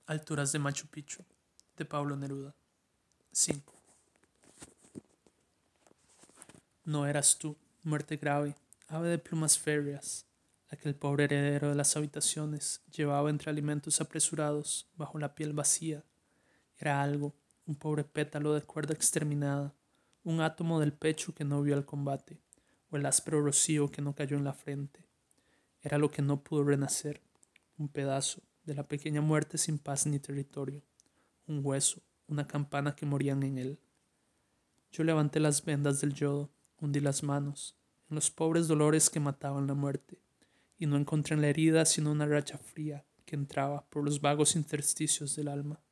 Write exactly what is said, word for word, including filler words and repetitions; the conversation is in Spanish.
Alturas de Machu Picchu, de Pablo Neruda. cinco. No eras tú, muerte grave, ave de plumas férreas, la que el pobre heredero de las habitaciones llevaba entre alimentos apresurados bajo la piel vacía. Era algo, un pobre pétalo de cuerda exterminada, un átomo del pecho que no vio el combate, o el áspero rocío que no cayó en la frente. Era lo que no pudo renacer, un pedazo de la pequeña muerte sin paz ni territorio, un hueso, una campana que morían en él. Yo levanté las vendas del yodo, hundí las manos en los pobres dolores que mataban la muerte, y no encontré en la herida sino una racha fría que entraba por los vagos intersticios del alma.